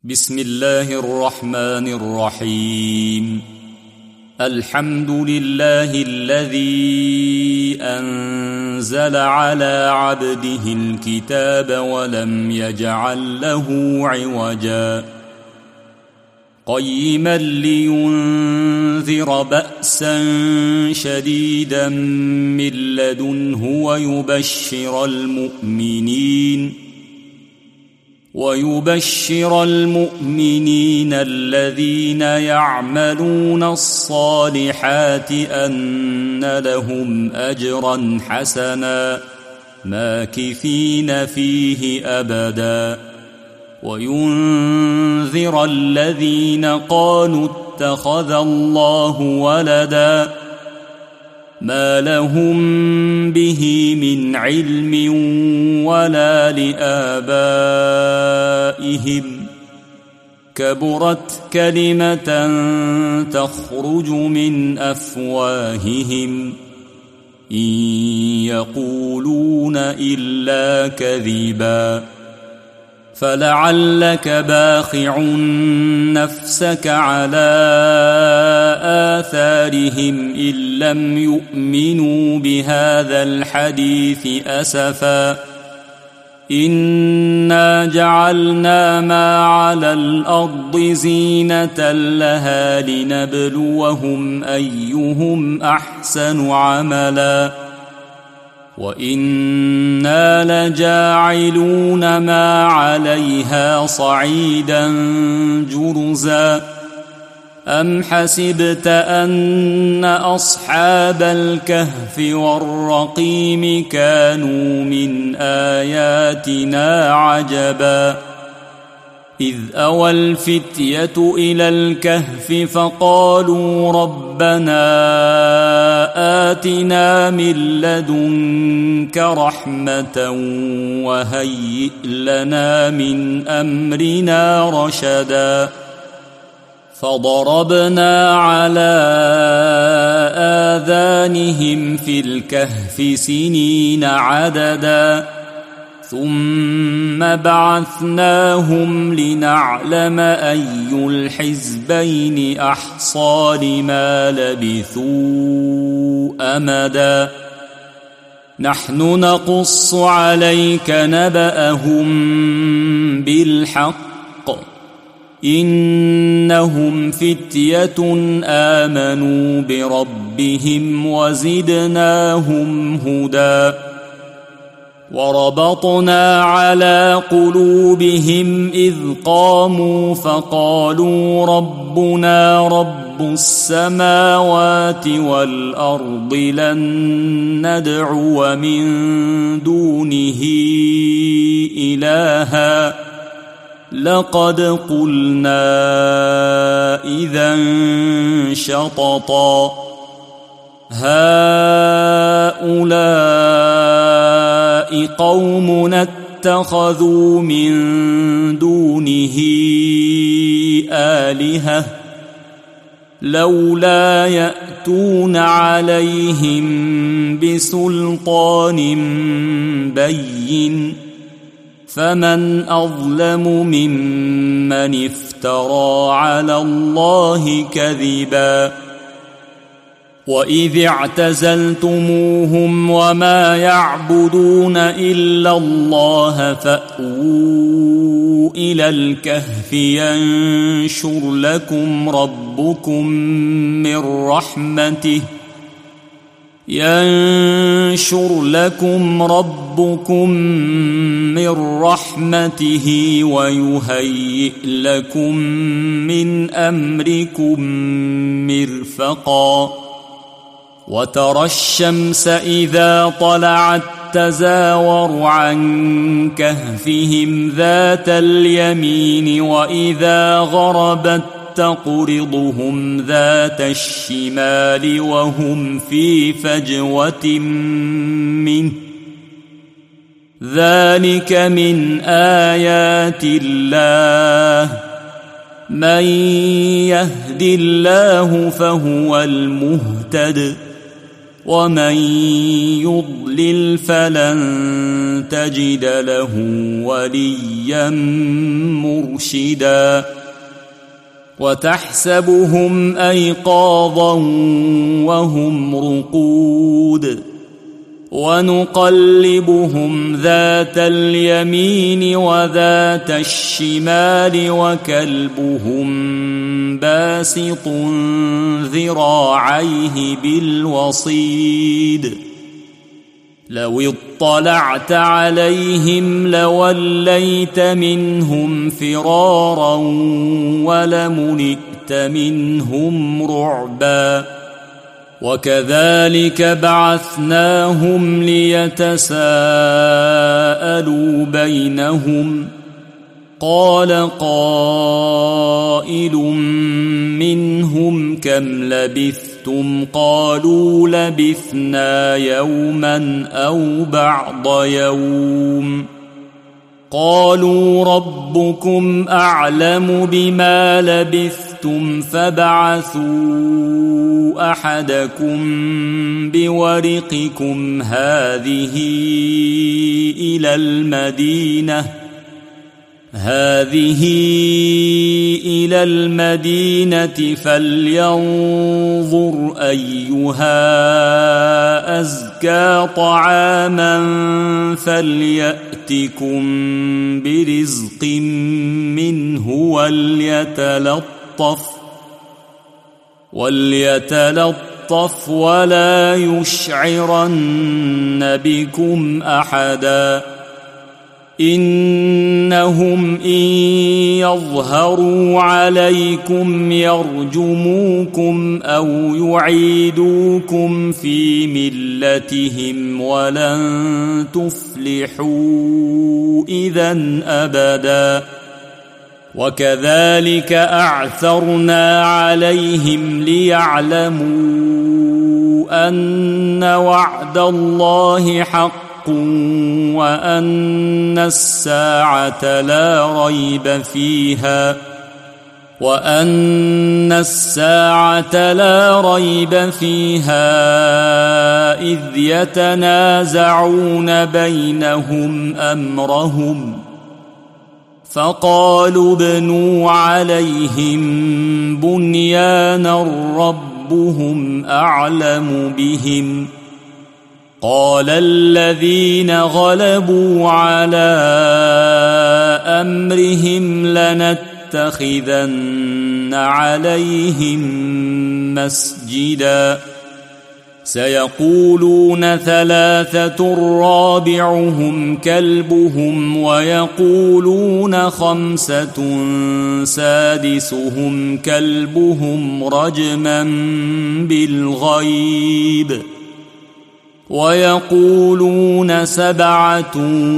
بسم الله الرحمن الرحيم. الحمد لله الذي أنزل على عبده الكتاب ولم يجعل له عوجا قيما لينذر بأسا شديدا من لدنه ويبشر المؤمنين الذين يعملون الصالحات أن لهم أجرا حسنا ماكثين فيه أبدا وينذر الذين قالوا اتخذ الله ولدا ما لهم به من علم ولا لآبائهم كبرت كلمة تخرج من أفواههم إن يقولون إلا كذبا فلعلك باخع نفسك على آثارهم إن لم يؤمنوا بهذا الحديث أسفا إنا جعلنا ما على الأرض زينة لها لنبلوهم أيهم أحسن عملا وإنا لجاعلون ما عليها صعيدا جرزا أم حسبت أن أصحاب الكهف والرقيم كانوا من آياتنا عجبا إذ أوى الفتية إلى الكهف فقالوا ربنا آتنا من لدنك رحمة وهيئ لنا من أمرنا رشدا فضربنا على آذانهم في الكهف سنين عددا ثم بعثناهم لنعلم أي الحزبين أحصى لما لبثوا أمدا نحن نقص عليك نبأهم بالحق إنهم فتية آمنوا بربهم وزدناهم هدى وربطنا على قلوبهم إذ قاموا فقالوا ربنا رب السماوات والأرض لن ندعو من دونه إلها لقد قلنا إذا شططا هؤلاء قومنا اتخذوا من دونه آلهة لولا يأتون عليهم بسلطان بين فمن أظلم ممن افترى على الله كذبا وإذ اعتزلتموهم وما يعبدون إلا الله فأووا إلى الكهف ينشر لكم ربكم من رحمته ويهيئ لكم من أمركم مرفقا وترى الشمس إذا طلعت تزاور عن كهفهم ذات اليمين وإذا غربت تقرضهم ذات الشمال وهم في فجوة منه ذلك من آيات الله من يهد الله فهو المهتد ومن يضلل فلن تجد له وليا مرشدا وتحسبهم أيقاظا وهم رقود ونقلبهم ذات اليمين وذات الشمال وكلبهم باسط ذراعيه بالوصيد لو اطلعت عليهم لوليت منهم فرارا ولملئت منهم رعبا وكذلك بعثناهم ليتساءلوا بينهم قال قائل منهم كم لبثتم قالوا لبثنا يوما أو بعض يوم قالوا ربكم أعلم بما لبثتم فابعثوا أحدكم بورقكم هذه إلى المدينة فلينظر أيها أزكى طعاما فليأتكم برزق منه وليتلطف ولا يشعرن بكم أحدا إنهم إن يظهروا عليكم يرجموكم أو يعيدوكم في ملتهم ولن تفلحوا إذن أبدا وكذلك أعثرنا عليهم ليعلموا أن وعد الله حق وأن الساعة لا ريب فيها إذ يتنازعون بينهم أمرهم فقالوا ابنوا عليهم بنيانا ربهم أعلم بهم قال الذين غلبوا على أمرهم لنتخذن عليهم مسجدا سيقولون ثلاثة رابعهم كلبهم ويقولون خمسة سادسهم كلبهم رجما بالغيب ويقولون سبعة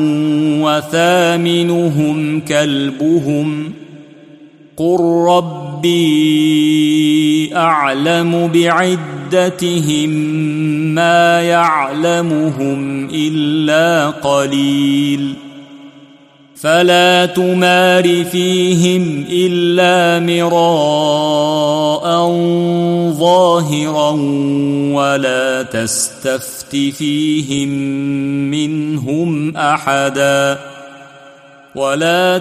وثامنهم كلبهم قل ربي أعلم بعدتهم ما يعلمهم إلا قليل فلا تمار فيهم إلا مراء ظاهرا ولا تستفت فيهم منهم أحدا ولا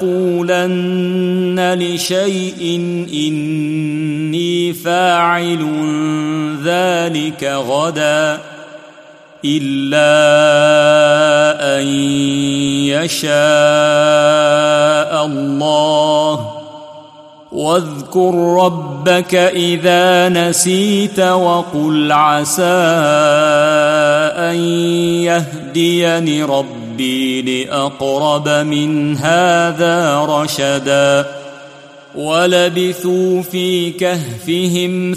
تقولن لشيء إني فاعل ذلك غدا إلا أن يشاء الله واذكر ربك إذا نسيت وقل عسى أن يهديني ربي لأقرب من هذا رشدا ولبثوا في كهفهم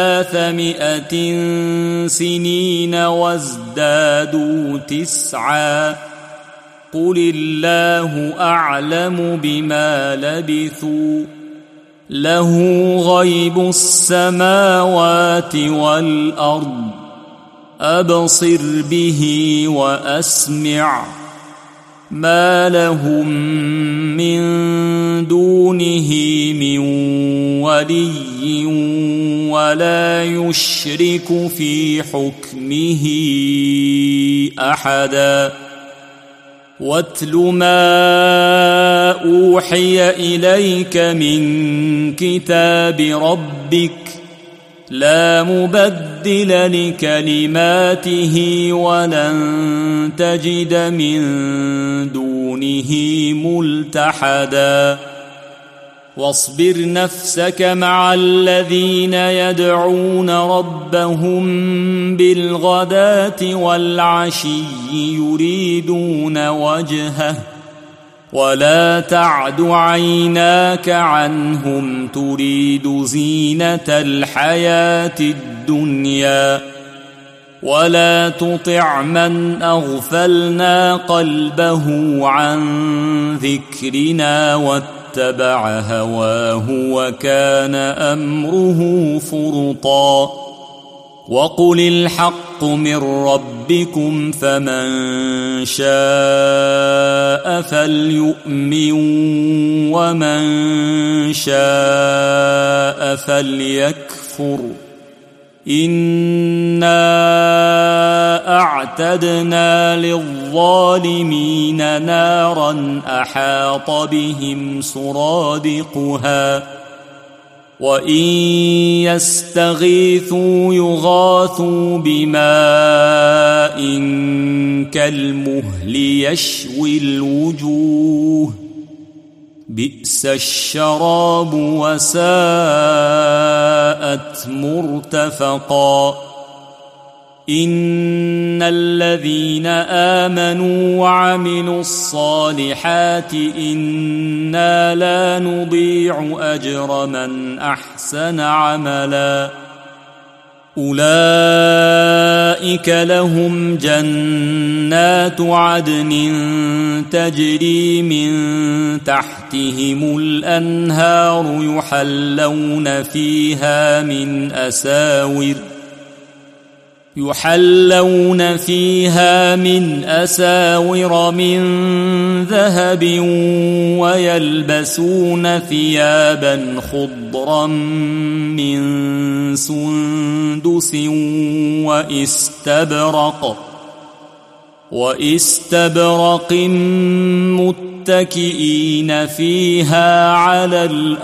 300 سنين وازدادوا 9 قل الله أعلم بما لبثوا له غيب السماوات والأرض أبصر به وأسمع ما لهم من دونه من ولي ولا يشرك في حكمه أحدا واتل ما أوحي إليك من كتاب ربك لا مبدل لكلماته ولن تجد من دونه ملتحدا واصبر نفسك مع الذين يدعون ربهم بالغداة والعشي يريدون وجهه ولا تعد عيناك عنهم تريد زينة الحياة الدنيا ولا تطع من أغفلنا قلبه عن ذكرنا واتبع هواه وكان أمره فرطا وقل الحق من ربكم فمن شاء فليؤمن ومن شاء فليكفر إنا أعتدنا للظالمين نارا أحاط بهم سرادقها وإن يستغيثوا يغاثوا بماء كالمهل يشوي الوجوه بئس الشراب وساءت مرتفقا إن الذين آمنوا وعملوا الصالحات إنا لا نضيع أجر من أحسن عملا أولئك لهم جنات عدن تجري من تحتهم الأنهار يحلون فيها من أساور من ذهب ويلبسون ثيابا خضرا من سندس واستبرق متكئين فيها على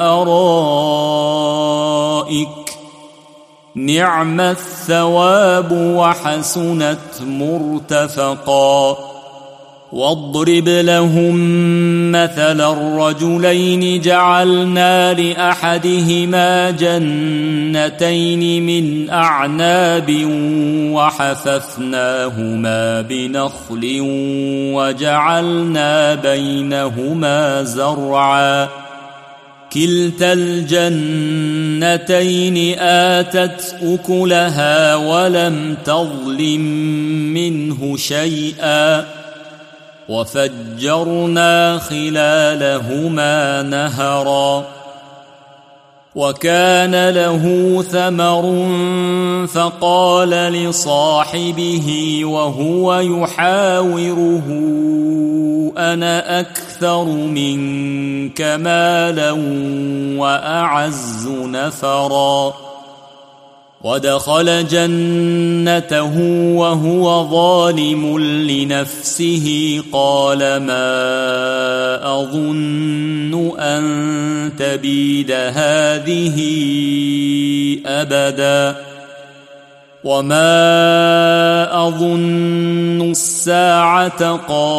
الأرائك نعم الثواب وحسنت مرتفقا واضرب لهم مثل الرجلين جعلنا لأحدهما جنتين من أعناب وحففناهما بنخل وجعلنا بينهما زرعا كلتا الجنتين آتت أكلها ولم تظلم منه شيئا وفجرنا خلالهما نهرا وكان له ثمر فقال لصاحبه وهو يحاوره أنا أكثر منك مالا وأعز نفرا ودخل جنته وهو ظالم لنفسه قال ما أظن أن تبيد هذه أبدا وما أظن الساعة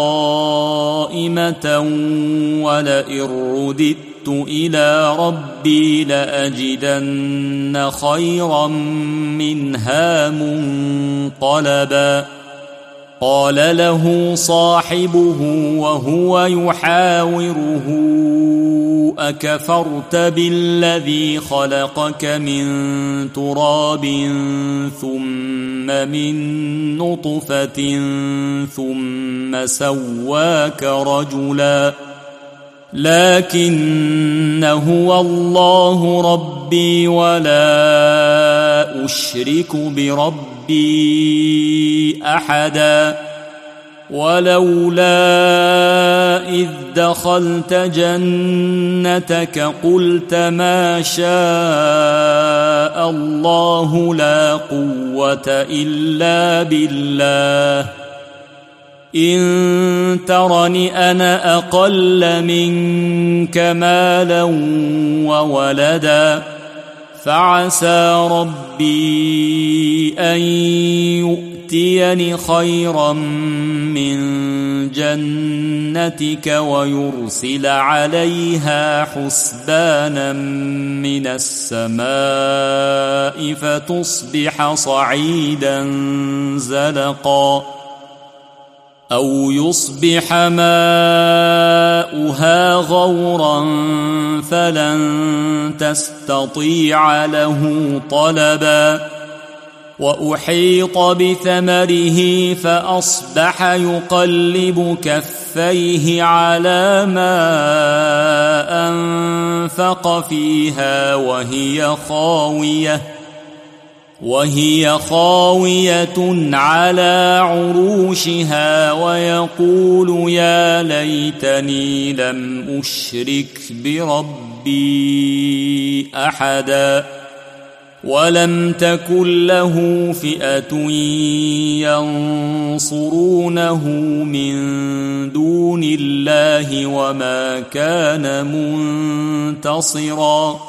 قائمة ولئن رددت إلى ربي لأجدن خيرا منها منقلبا قال له صاحبه وهو يحاوره أكفرت بالذي خلقك من تراب ثم من نطفة ثم سواك رجلا لكن هو الله ربي ولا أشرك بربي أحدا ولولا إذ دخلت جنتك قلت ما شاء الله لا قوة إلا بالله إن ترني أنا أقل منك مالا وولدا فعسى ربي أن يؤتيني خيرا من جنتك ويرسل عليها حسبانا من السماء فتصبح صعيدا زلقا أو يصبح ماؤها غورا فلن تستطيع له طلبا وأحيط بثمره فأصبح يقلب كفيه على ما أنفق فيها وهي خاوية على عروشها ويقول يا ليتني لم أشرك بربي أحدا ولم تكن له فئة ينصرونه من دون الله وما كان منتصرا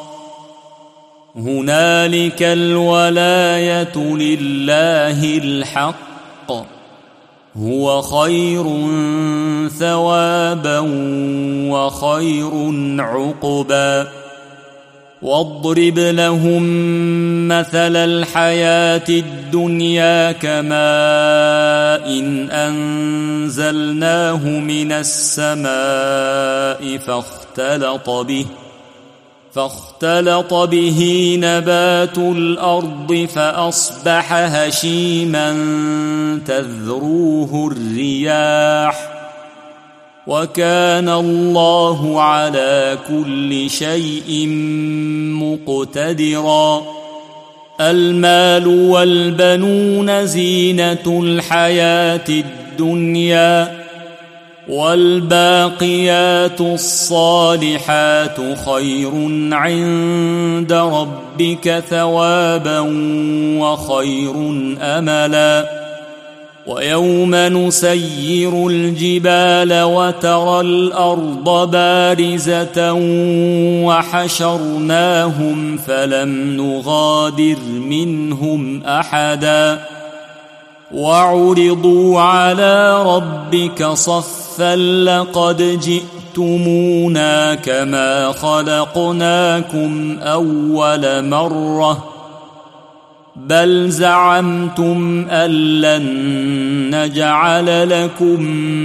هنالك الولاية لله الحق هو خير ثوابا وخير عقبا واضرب لهم مثل الحياة الدنيا كماء أنزلناه من السماء فاختلط به نبات الأرض فأصبح هشيما تذروه الرياح وكان الله على كل شيء مقتدرا المال والبنون زينة الحياة الدنيا والباقيات الصالحات خير عند ربك ثوابا وخير أملا ويوم نسير الجبال وترى الأرض بارزة وحشرناهم فلم نغادر منهم أحدا وعرضوا على ربك صفا لقد جئتمونا كما خلقناكم أول مرة بل زعمتم أن لن نجعل لكم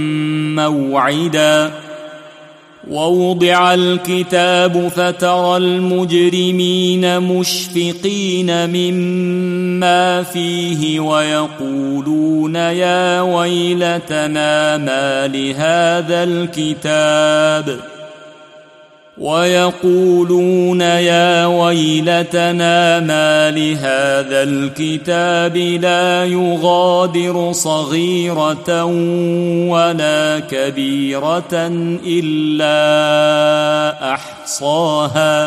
موعدا ووضع الكتاب فترى المجرمين مشفقين مما فيه ويقولون يا ويلتنا ما لهذا الكتاب لا يغادر صغيرة ولا كبيرة إلا أحصاها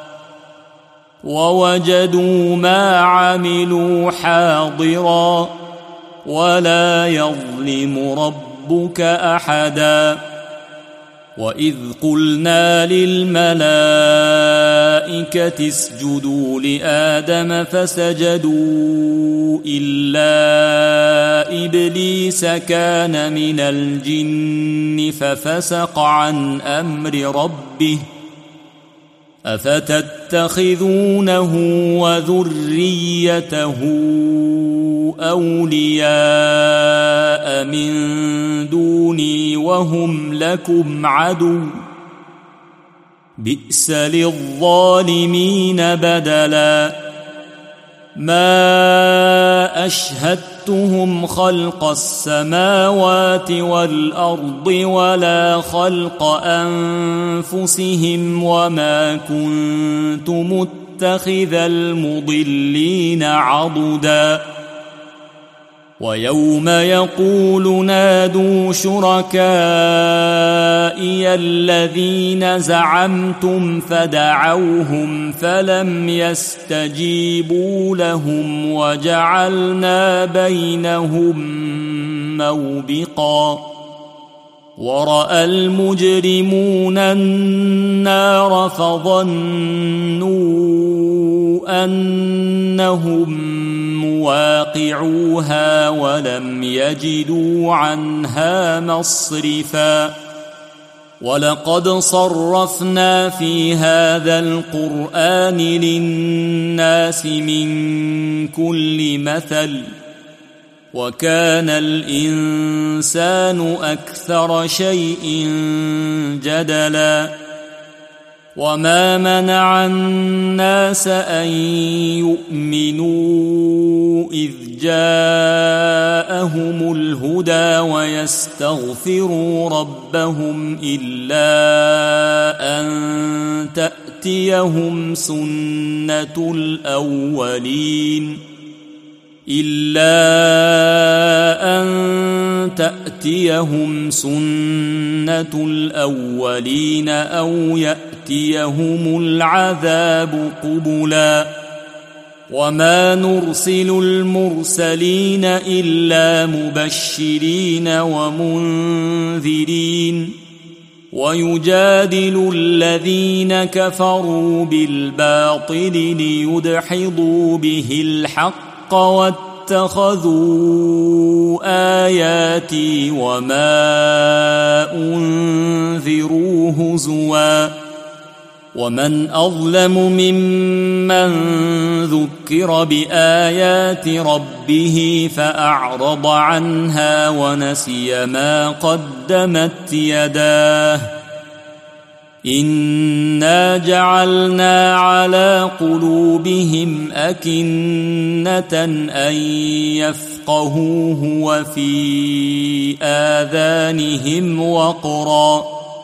ووجدوا ما عملوا حاضرا ولا يظلم ربك أحدا وإذ قلنا للملائكة اسجدوا لآدم فسجدوا إلا إبليس كان من الجن ففسق عن أمر ربه أفتتخذونه وذريته أولياء من دوني وهم لكم عدو بئس للظالمين بدلا ما أشهدتهم خلق السماوات والأرض ولا خلق أنفسهم وما كنت متخذ المضلين عضدا ويوم يقول نادوا شركائي الذين زعمتم فدعوهم فلم يستجيبوا لهم وجعلنا بينهم موبقا ورأى المجرمون النار فظنوا أنهم مواقعوها ولم يجدوا عنها مصرفا ولقد صرفنا في هذا القرآن للناس من كل مثل وكان الإنسان أكثر شيء جدلا وما منع الناس أن يؤمنوا إذ جاءهم الهدى ويستغفروا ربهم إلا أن تأتيهم سنة الأولين أو يأتيهم العذاب قبلا وما نرسل المرسلين إلا مبشرين ومنذرين ويجادل الذين كفروا بالباطل ليدحضوا به الحق واتخذوا آياتي وما أنذروا هزوا ومن أظلم ممن ذكر بآيات ربه فأعرض عنها ونسي ما قدمت يداه إنا جعلنا على قلوبهم أكنة أن يفقهوه وفي آذانهم وقرا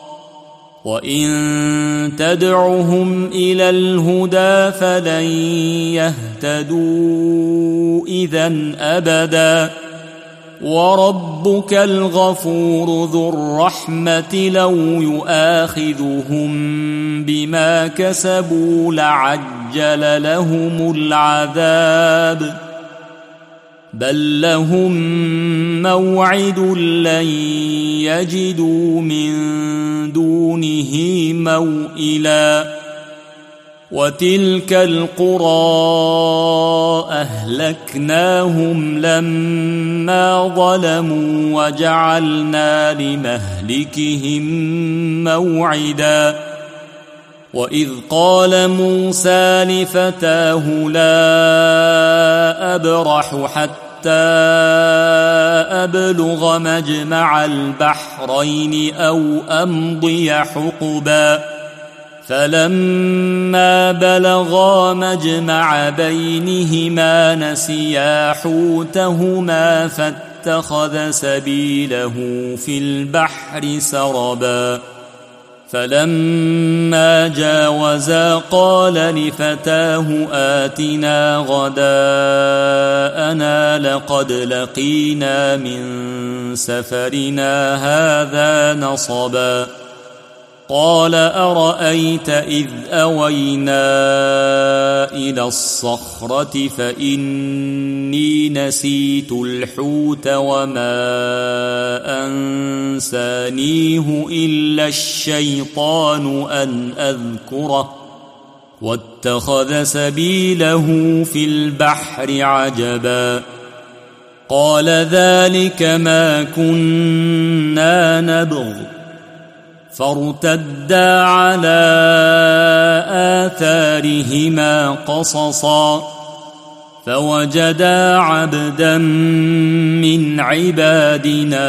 وإن تدعهم إلى الهدى فلن يهتدوا إذن أبدا وربك الغفور ذو الرحمة لو يؤاخذهم بما كسبوا لعجل لهم العذاب بل لهم موعد لن يجدوا من دونه موئلا وتلك القرى أهلكناهم لما ظلموا وجعلنا لمهلكهم موعدا وإذ قال موسى لفتاه لا أبرح حتى أبلغ مجمع البحرين أو أمضي حقبا فلما بلغا مجمع بينهما نسيا حوتهما فاتخذ سبيله في البحر سربا فلما جاوزا قال لفتاه آتنا غداءنا لقد لقينا من سفرنا هذا نصبا قال أرأيت إذ أوينا إلى الصخرة فإني نسيت الحوت وما أنسانيه إلا الشيطان أن أذكره واتخذ سبيله في البحر عجبا قال ذلك ما كنا نبغ فارتدا على آثارهما قصصا فوجدا عبدا من عبادنا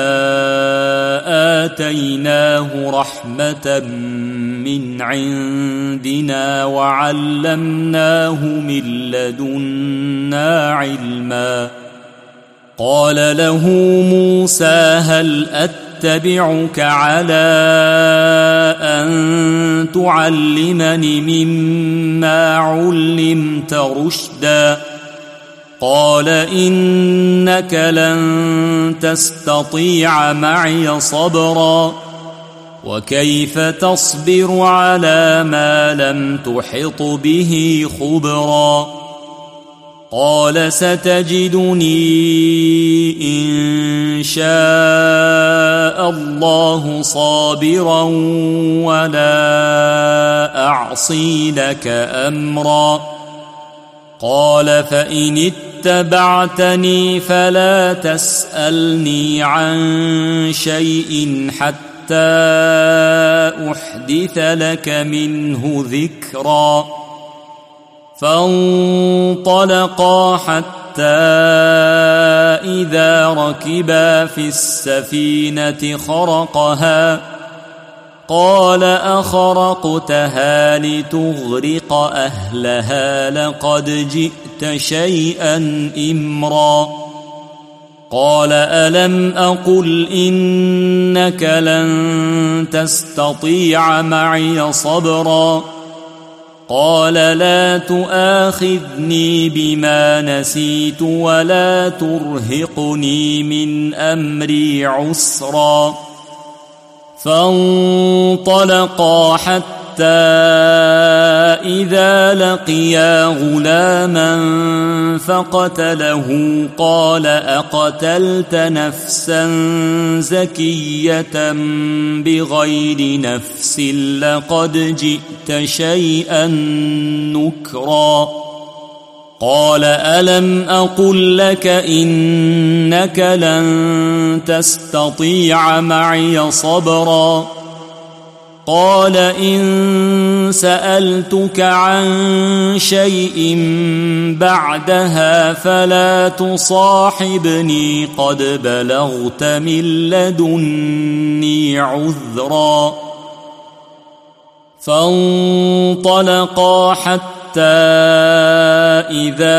آتيناه رحمة من عندنا وعلمناه من لدنا علما قال له موسى هل أتبعك على أن تعلمني مما علمت رشدا قال إنك لن تستطيع معي صبرا وكيف تصبر على ما لم تحط به خبرا قال ستجدني إن شاء الله صابرا ولا أعصي لك أمرا قال فإن اتبعتني فلا تسألني عن شيء حتى أحدث لك منه ذكرا فانطلقا حتى إذا ركبا في السفينة خرقها قال أخرقتها لتغرق أهلها لقد جئت شيئا إمرا قال ألم أقل إنك لن تستطيع معي صبرا قال لا تؤاخذني بما نسيت ولا ترهقني من أمري عسرا فانطلقا حتى إذا لقيا غلاما فقتله قال أقتلت نفسا زكية بغير نفس لقد جئت شيئا نكرا قال ألم أقل لك إنك لن تستطيع معي صبرا قال إن سألتك عن شيء بعدها فلا تصاحبني قد بلغت من لدني عذرا فانطلقا حتى إذا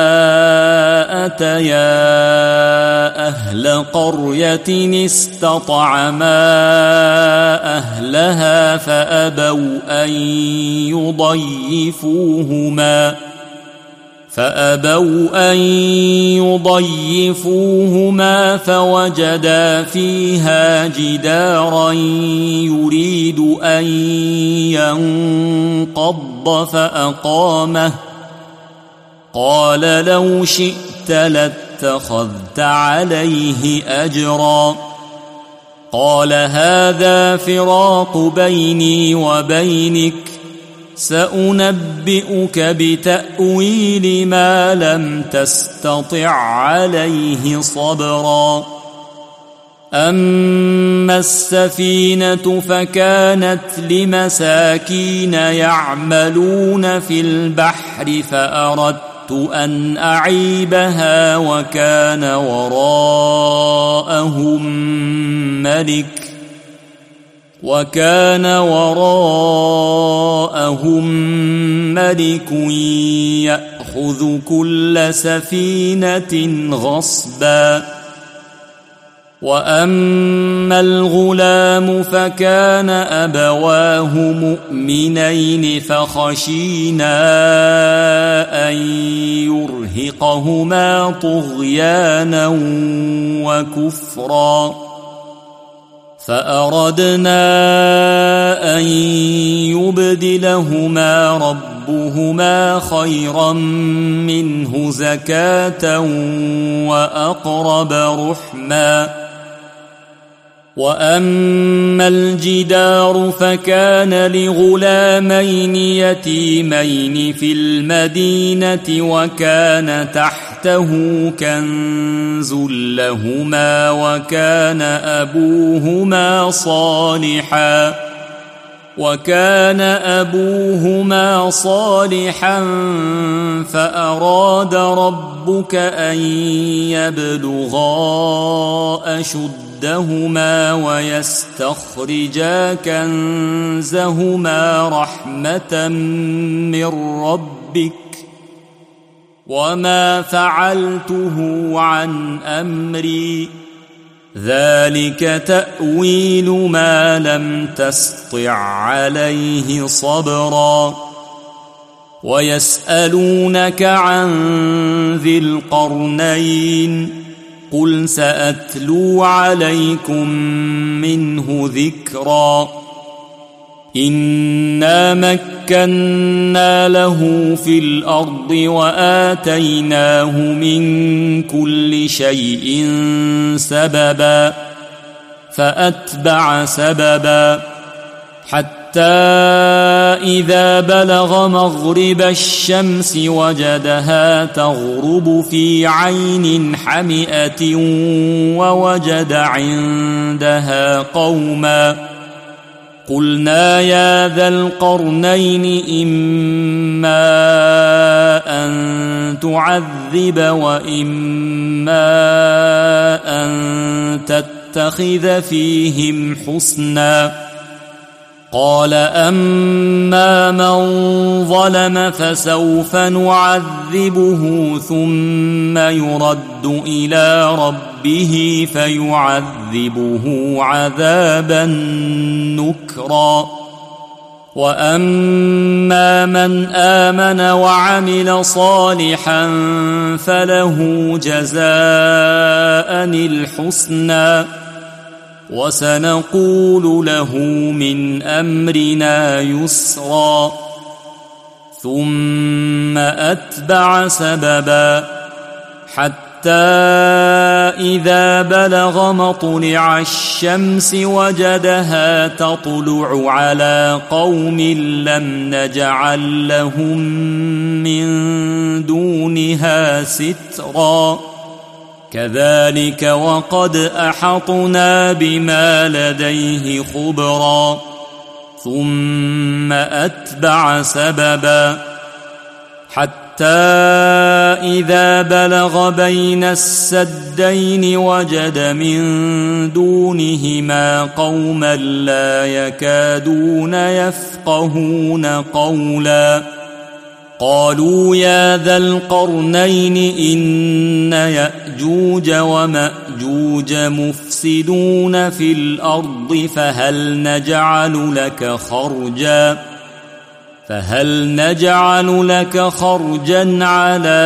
أتيا أهل قرية استطعما أهلها فأبوا أن يضيفوهما فوجدا فيها جدارا يريد أن ينقض فأقامه قال لو شئت لاتخذت عليه أجرا قال هذا فراق بيني وبينك سأنبئك بتأويل ما لم تستطع عليه صبرا أما السفينة فكانت لمساكين يعملون في البحر فأردت أن أعيبها وكان وراءهم ملك يأخذ كل سفينة غصبا وأما الغلام فكان أبواه مؤمنين فخشينا أن يرهقهما طغيانا وكفرا فأردنا أن يبدلهما ربهما خيرا منه زكاة وأقرب رحما وأما الجدار فكان لغلامين يتيمين في المدينة وكان تحته كنز لهما وكان أبوهما صالحا فأراد ربك أن يبلغا أشدهما ويستخرجا كنزهما رحمة من ربك وما فعلته عن أمري ذلك تأويل ما لم تسطع عليه صبرا ويسألونك عن ذي القرنين قل سأتلو عليكم منه ذكرا إنا مكنا له في الأرض وآتيناه من كل شيء سببا فأتبع سببا حتى إذا بلغ مغرب الشمس وجدها تغرب في عين حمئة ووجد عندها قوما قلنا يا ذا القرنين إما أن تعذب وإما أن تتخذ فيهم حسنا قال أما من ظلم فسوف نعذبه ثم يرد إلى ربه فيعذبه عذابا نكرا وأما من آمن وعمل صالحا فله جزاء الحسنى وسنقول له من أمرنا يسرا ثم أتبع سببا حتى إذا بلغ مطلع الشمس وجدها تطلع على قوم لم نجعل لهم من دونها سترا كذلك وقد أحطنا بما لديه خبرا ثم أتبع سببا حتى إذا بلغ بين السدين وجد من دونهما قوما لا يكادون يفقهون قولا قالوا يا ذا القرنين إن يأجوج ومأجوج مفسدون في الأرض فهل نجعل لك خرجا على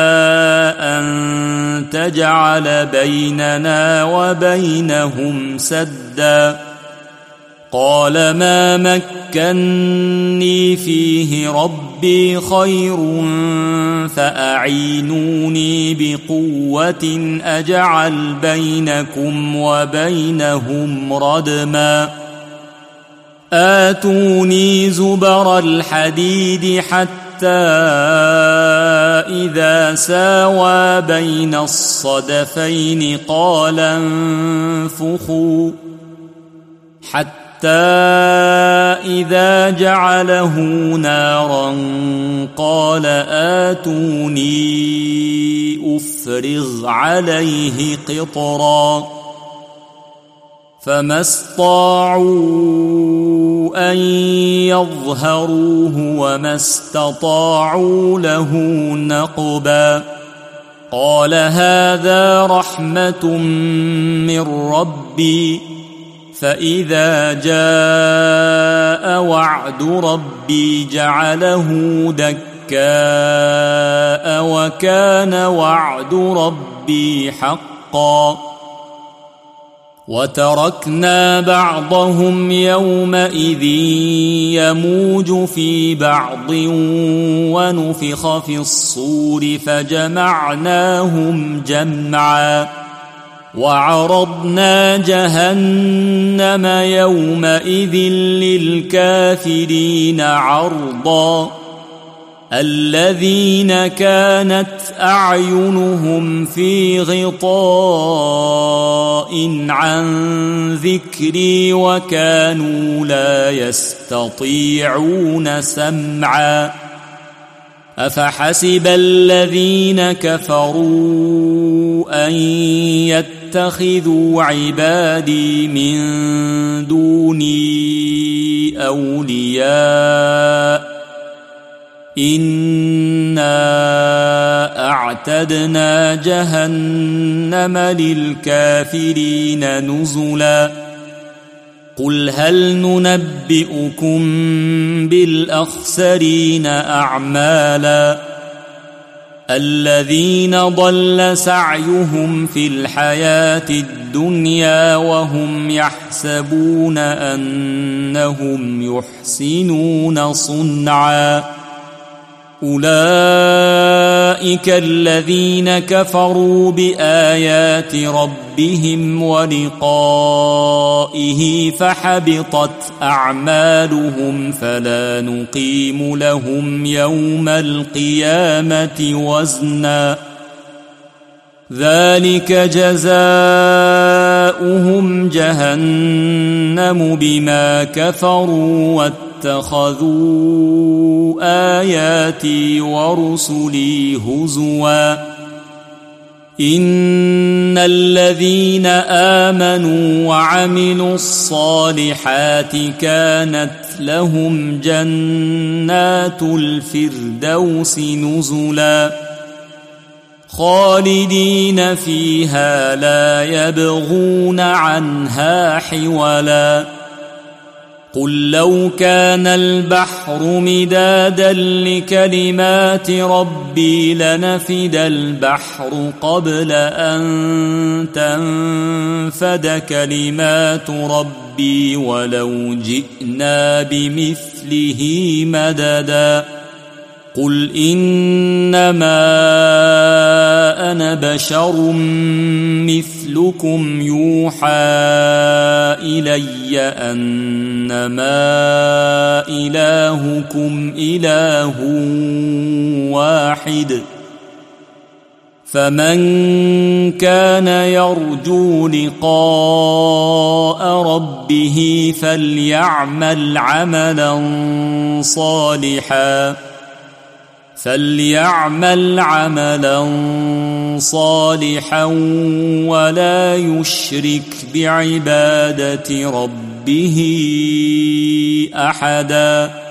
أن تجعل بيننا وبينهم سدا قال ما مكني فيه ربي خير فأعينوني بقوة أجعل بينكم وبينهم ردما آتوني زبر الحديد حتى إذا ساوى بين الصدفين قال انفخوا حتى إذا جعله نارا قال آتوني أفرغ عليه قطرا فما استطاعوا أن يظهروه وما استطاعوا له نقبا قال هذا رحمة من ربي فإذا جاء وعد ربي جعله دكاء وكان وعد ربي حقا وتركنا بعضهم يومئذ يموج في بعض ونفخ في الصور فجمعناهم جمعا وعرضنا جهنم يومئذ للكافرين عرضا الذين كانت أعينهم في غطاء عن ذكري وكانوا لا يستطيعون سمعا أفحسب الذين كفروا أن يتخذوا عبادي من دوني أولياء إنا أعتدنا جهنم للكافرين نزلا قل هل ننبئكم بالأخسرين أعمالا الذين ضل سعيهم في الحياة الدنيا وهم يحسبون أنهم يحسنون صنعا أولئك الذين كفروا بآيات ربهم ولقائه فحبطت أعمالهم فلا نقيم لهم يوم القيامة وزنا ذلك جزاؤهم جهنم بما كفروا واتخذوا آياتي ورسلي هزوا إن الذين آمنوا وعملوا الصالحات كانت لهم جنات الفردوس نزلا خالدين فيها لا يبغون عنها حولا قل لو كان البحر مدادا لكلمات ربي لنفد البحر قبل أن تنفد كلمات ربي ولو جئنا بمثله مددا قل إنما أنا بشر مثلكم يوحى إلي أنما إلهكم إله واحد فمن كان يرجو لقاء ربه فليعمل عملا صالحا ولا يشرك بعبادة ربه أحدا.